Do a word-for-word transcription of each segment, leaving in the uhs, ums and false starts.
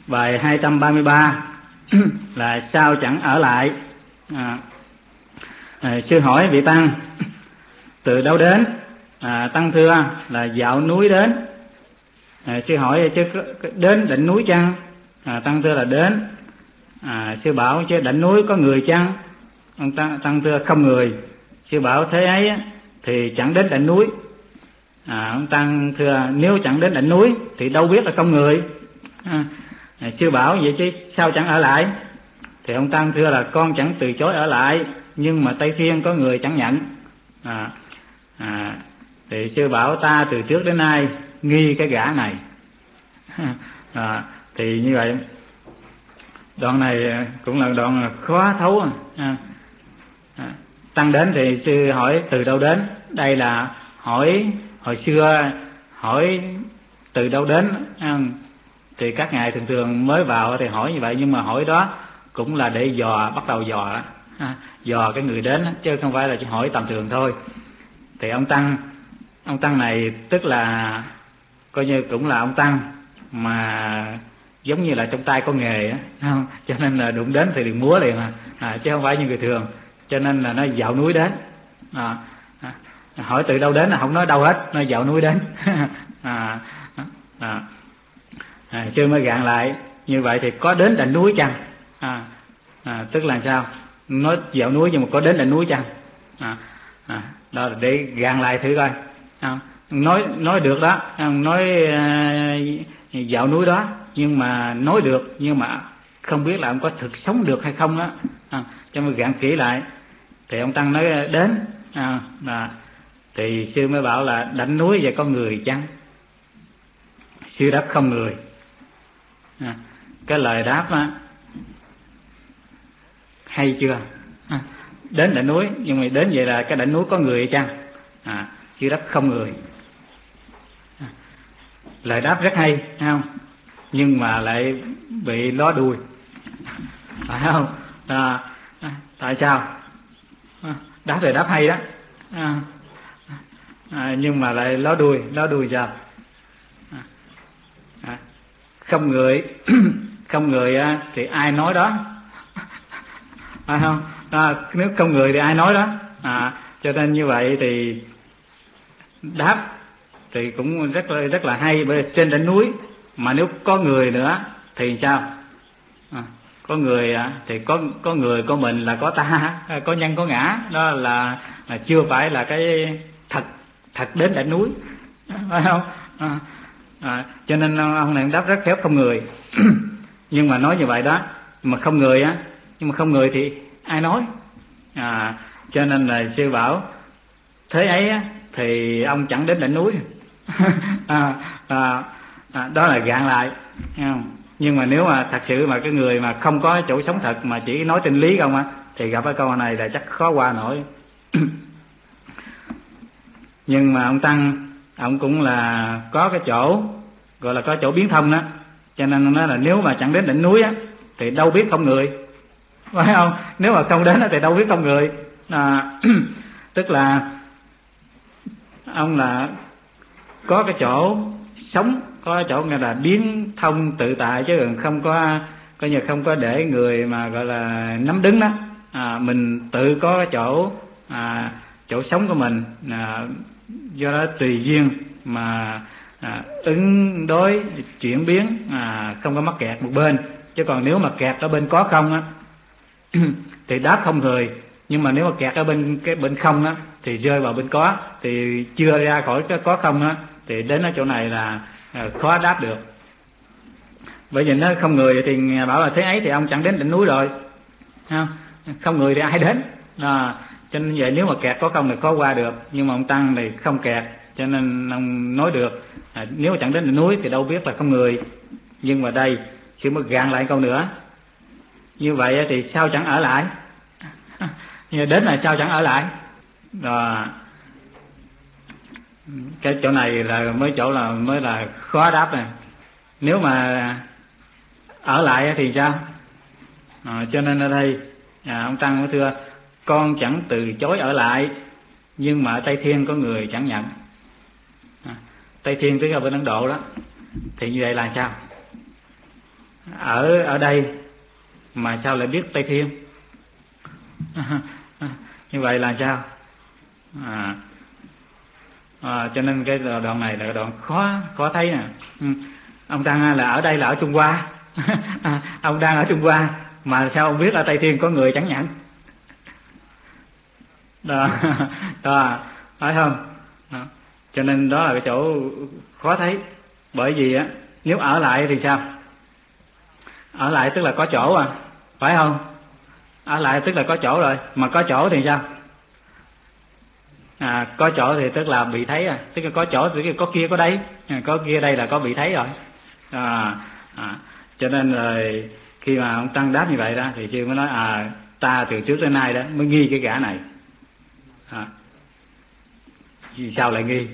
Bài hai trăm ba mươi ba là sao chẳng ở lại. à, à, Sư hỏi vị tăng từ đâu đến? à, Tăng thưa là dạo núi đến. à, Sư hỏi chứ đến đỉnh núi chăng? à, Tăng thưa là đến. à, Sư bảo chứ đỉnh núi có người chăng? Ông tăng, tăng thưa không người. Sư bảo thế ấy thì chẳng đến đỉnh núi. à, Ông tăng thưa nếu chẳng đến đỉnh núi thì đâu biết là không người. à, Sư bảo vậy chứ sao chẳng ở lại? Thì ông tăng thưa là con chẳng từ chối ở lại, nhưng mà Tây Thiên có người chẳng nhận. à, à, Thì sư bảo ta từ trước đến nay nghi cái gã này. à, Thì như vậy đoạn này cũng là đoạn khó thấu. à, à, Tăng đến thì sư hỏi từ đâu đến. Đây là hỏi hồi xưa hỏi từ đâu đến. à, Thì các ngài thường thường mới vào thì hỏi như vậy, nhưng mà hỏi đó cũng là để dò, bắt đầu dò à, dò cái người đến, chứ không phải là chỉ hỏi tầm thường thôi. Thì ông tăng ông tăng này tức là coi như cũng là ông tăng mà giống như là trong tay có nghề á, không? Cho nên là đụng đến thì đừng múa liền à, à chứ không phải như người thường. Cho nên là nó dạo núi đến. à, à, Hỏi từ đâu đến là không nói đâu hết, nó dạo núi đến. à, à, à, Sư mới gạn lại như vậy thì có đến đỉnh núi chăng? à, à, Tức là sao? Nói dạo núi nhưng mà có đến đỉnh núi chăng? à, à, Đó là để gạn lại thử coi. à, Nói nói được đó, nói uh, dạo núi đó, nhưng mà nói được nhưng mà không biết là ông có thực sống được hay không đó. à, Cho nên gạn kỹ lại. Thì ông tăng nói đến. à, à, Thì sư mới bảo là đỉnh núi và có người chăng? Sư đáp không người. à, Cái lời đáp á, hay chưa? à, Đến đỉnh núi nhưng mà đến vậy là cái đỉnh núi có người chăng? à, Sư đáp không người. à, Lời đáp rất hay, thấy không? Nhưng mà lại bị ló đuôi, phải không? à, à, Tại sao? à, Đáp lời đáp hay đó. à, à, Nhưng mà lại ló đuôi. Ló đuôi sao? à, à, Không người. Không người thì ai nói đó, phải không? à, Nếu không người thì ai nói đó. à, Cho nên như vậy thì đáp thì cũng rất là, rất là hay. Bởi trên đỉnh núi mà nếu có người nữa thì sao? à, Có người thì có có người có mình là có ta, có nhân có ngã. Đó là, là chưa phải là cái thật thật đến đỉnh núi, phải không? à, à, Cho nên ông này đáp rất khéo, không người. Nhưng mà nói như vậy đó, mà không người á, nhưng mà không người thì ai nói? à, Cho nên là sư bảo thế ấy á, thì ông chẳng đến đỉnh núi. à, à, à, Đó là gạn lại, thấy không? Nhưng mà nếu mà thật sự mà cái người mà không có chỗ sống thật mà chỉ nói trên lý không á, thì gặp cái câu này là chắc khó qua nổi. Nhưng mà ông tăng ông cũng là có cái chỗ gọi là có chỗ biến thông đó. Cho nên nói là nếu mà chẳng đến đỉnh núi á thì đâu biết không người, phải không? Nếu mà không đến thì đâu biết không người. à, Tức là ông là có cái chỗ sống, có cái chỗ nghe là biến thông tự tại, chứ không có coi như không có để người mà gọi là nắm đứng đó. à, Mình tự có cái chỗ à, chỗ sống của mình. à, Do đó tùy duyên mà à, ứng đối chuyển biến, à, không có mắc kẹt một bên. Chứ còn nếu mà kẹt ở bên có không á thì đáp không người. Nhưng mà nếu mà kẹt ở bên cái bên không á thì rơi vào bên có, thì chưa ra khỏi cái có không á thì đến ở chỗ này là à, khó đáp được. Bởi vì nó không người thì bảo là thế ấy thì ông chẳng đến đỉnh núi rồi, không? Không người thì ai đến? à, Cho nên vậy nếu mà kẹt có không thì khó qua được. Nhưng mà ông tăng thì không kẹt, cho nên ông nói được. à, Nếu mà chẳng đến đỉnh núi thì đâu biết là không người. Nhưng mà đây sư mới gạn lại câu nữa. Như vậy thì sao chẳng ở lại? Nhưng đến là sao chẳng ở lại? Rồi cái chỗ này là mới chỗ là mới là khó đáp này. Nếu mà ở lại thì sao? à, Cho nên ở đây à, ông tăng mới thưa con chẳng từ chối ở lại, nhưng mà ở Tây Thiên có người chẳng nhận. à, Tây Thiên tức là bên Ấn Độ đó. Thì như vậy là sao? ở ở đây mà sao lại biết Tây Thiên? Như vậy là sao? À, à, cho nên cái đoạn này là đoạn khó khó thấy nè. Ừ. Ông Tăng là ở đây là ở Trung Hoa. À, ông đang ở Trung Hoa mà sao ông biết ở Tây Thiên có người chẳng nhận? Đó, đó, phải không? Đó. Cho nên đó là cái chỗ khó thấy. Bởi vì á, nếu ở lại thì sao? Ở lại tức là có chỗ à, phải không? Ở lại tức là có chỗ rồi, mà có chỗ thì sao? À, có chỗ thì tức là bị thấy à, tức là có chỗ thì có kia có đây, à, có kia đây là có bị thấy rồi. À, à, cho nên rồi khi mà ông Tăng đáp như vậy đó thì sư mới nói à, ta từ trước tới nay đó mới nghi cái gã này. À, vì sao lại nghi?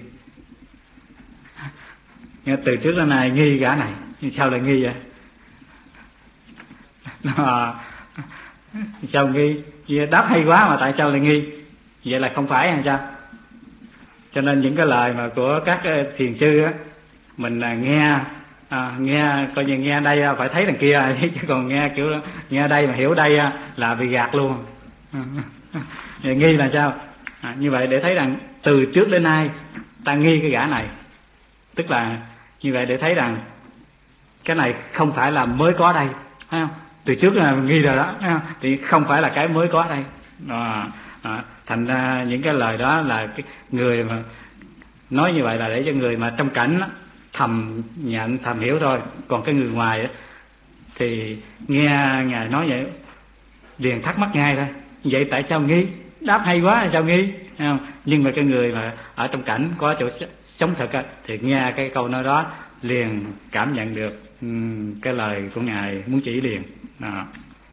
Từ trước đến nay nghi gã này, sao lại nghi vậy? À, sao nghi? Đáp hay quá mà tại sao lại nghi? Vậy là không phải hay sao? Cho nên những cái lời mà của các thiền sư á, mình nghe à, nghe coi như nghe đây phải thấy đằng kia, chứ còn nghe kiểu nghe đây mà hiểu đây là bị gạt luôn. Nghi là sao? À, như vậy để thấy rằng từ trước đến nay ta nghi cái gã này, tức là như vậy để thấy rằng cái này không phải là mới có đây, thấy không? Từ trước là nghi rồi đó, thấy không? Thì không phải là cái mới có đây. À, à, thành ra những cái lời đó là cái người mà nói như vậy là để cho người mà trong cảnh đó, thầm nhận thầm hiểu thôi. Còn cái người ngoài đó, thì nghe ngài nói vậy liền thắc mắc ngay thôi, vậy tại sao nghi? Đáp hay quá sao nghi? Không? Nhưng mà cái người mà ở trong cảnh có chỗ sống thực á, thì nghe cái câu nói đó liền cảm nhận được um, cái lời của ngài muốn chỉ liền. Đó.